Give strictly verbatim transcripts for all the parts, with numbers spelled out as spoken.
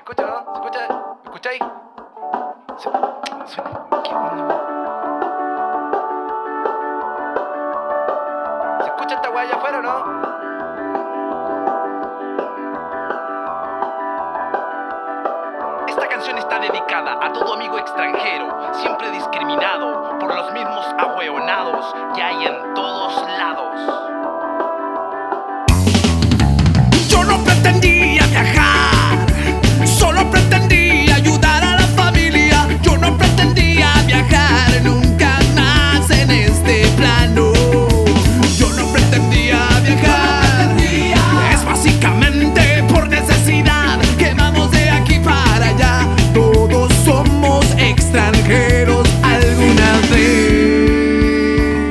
escucha, ¿no? ¿Se escucha? ¿Me escucháis? Se... Suena... ¿Qué onda? ¿Se escucha esta weá allá afuera o no? Esta canción está dedicada a todo amigo extranjero, siempre discriminado por los mismos ahueonados que hay en todos lados. Yo no pretendía viajar, solo pretendía ayudar a la familia. Yo no pretendía viajar nunca más en este plano. Yo no pretendía viajar, es básicamente por necesidad que vamos de aquí para allá. Todos somos extranjeros alguna vez.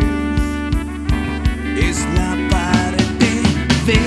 Es la parte de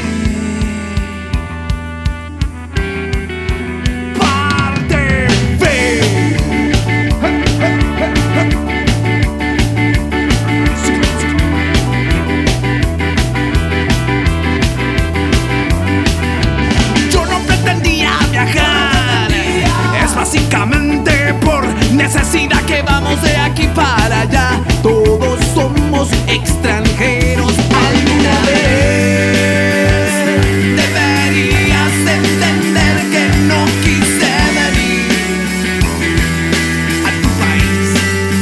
básicamente por necesidad que vamos de aquí para allá. Todos somos extranjeros alguna vez. Deberías entender que no quise venir a tu país.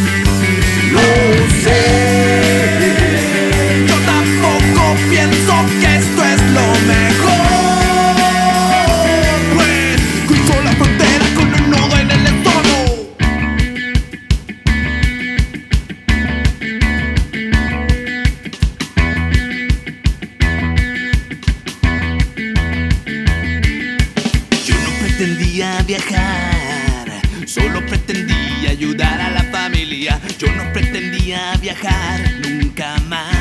Lo sé. Yo tampoco pienso que esto es lo mejor. Pretendía viajar, solo pretendía ayudar a la familia. Yo no pretendía viajar nunca más.